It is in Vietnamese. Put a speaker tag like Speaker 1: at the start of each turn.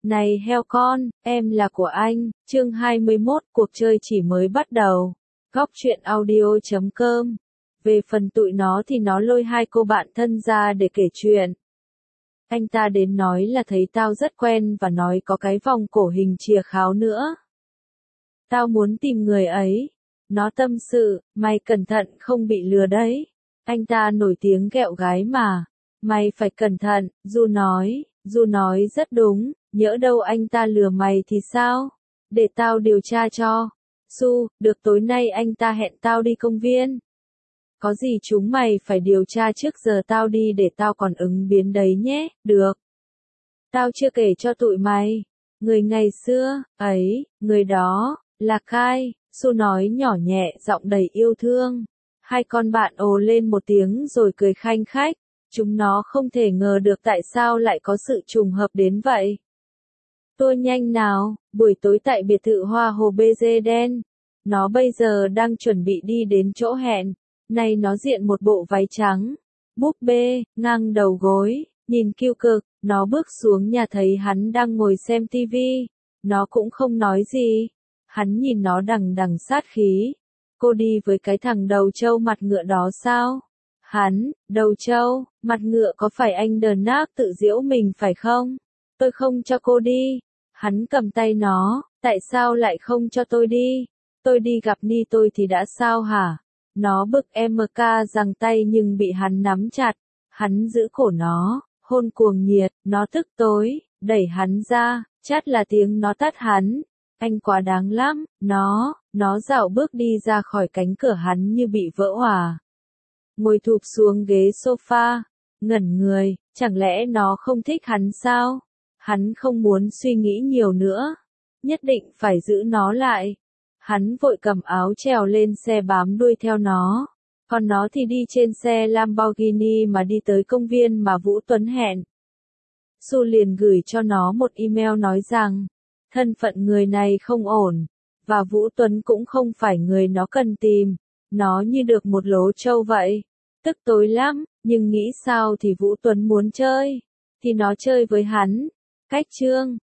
Speaker 1: Này heo con, em là của anh, chương 21, cuộc chơi chỉ mới bắt đầu. Góc truyện audio.com. Về phần tụi nó thì nó lôi hai cô bạn thân ra để kể chuyện. Anh ta đến nói là thấy tao rất quen và nói có cái vòng cổ hình chìa kháo nữa. Tao muốn tìm người ấy. Nó tâm sự, mày cẩn thận không bị lừa đấy. Anh ta nổi tiếng ghẹo gái mà. Mày phải cẩn thận, Du nói rất đúng, nhỡ đâu anh ta lừa mày thì sao? Để tao điều tra cho. Su, được tối nay anh ta hẹn tao đi công viên. Có gì chúng mày phải điều tra trước giờ tao đi để tao còn ứng biến đấy nhé, được. Tao chưa kể cho tụi mày. Người ngày xưa, ấy, người đó, là Kai, Su nói nhỏ nhẹ giọng đầy yêu thương. Hai con bạn ồ lên một tiếng rồi cười khanh khách. Chúng nó không thể ngờ được tại sao lại có sự trùng hợp đến vậy. Tua nhanh nào, buổi tối tại biệt thự hoa hồ BG đen. Nó bây giờ đang chuẩn bị đi đến chỗ hẹn. Này nó diện một bộ váy trắng, búp bê, ngang đầu gối, nhìn kiêu cực. Nó bước xuống nhà thấy hắn đang ngồi xem tivi. Nó cũng không nói gì. Hắn nhìn nó đằng đằng sát khí. Cô đi với cái thằng đầu trâu mặt ngựa đó sao? Hắn, đầu trâu, mặt ngựa có phải anh đờn nác tự giễu mình phải không? Tôi không cho cô đi. Hắn cầm tay nó, tại sao lại không cho tôi đi? Tôi đi gặp Ni tôi thì đã sao hả? Nó bực MK giằng tay nhưng bị hắn nắm chặt. Hắn giữ cổ nó, hôn cuồng nhiệt, nó tức tối, đẩy hắn ra, chát là tiếng nó tát hắn. Anh quá đáng lắm, nó dạo bước đi ra khỏi cánh cửa hắn như bị vỡ òa. Ngồi thụp xuống ghế sofa, ngẩn người, chẳng lẽ nó không thích hắn sao? Hắn không muốn suy nghĩ nhiều nữa, nhất định phải giữ nó lại. Hắn vội cầm áo trèo lên xe bám đuôi theo nó, còn nó thì đi trên xe Lamborghini mà đi tới công viên mà Vũ Tuấn hẹn. Su liền gửi cho nó một email nói rằng, thân phận người này không ổn, và Vũ Tuấn cũng không phải người nó cần tìm. Nó như được một lố trâu vậy. Tức tối lắm, nhưng nghĩ sao thì Vũ Tuấn muốn chơi. Thì nó chơi với hắn. Cách chương.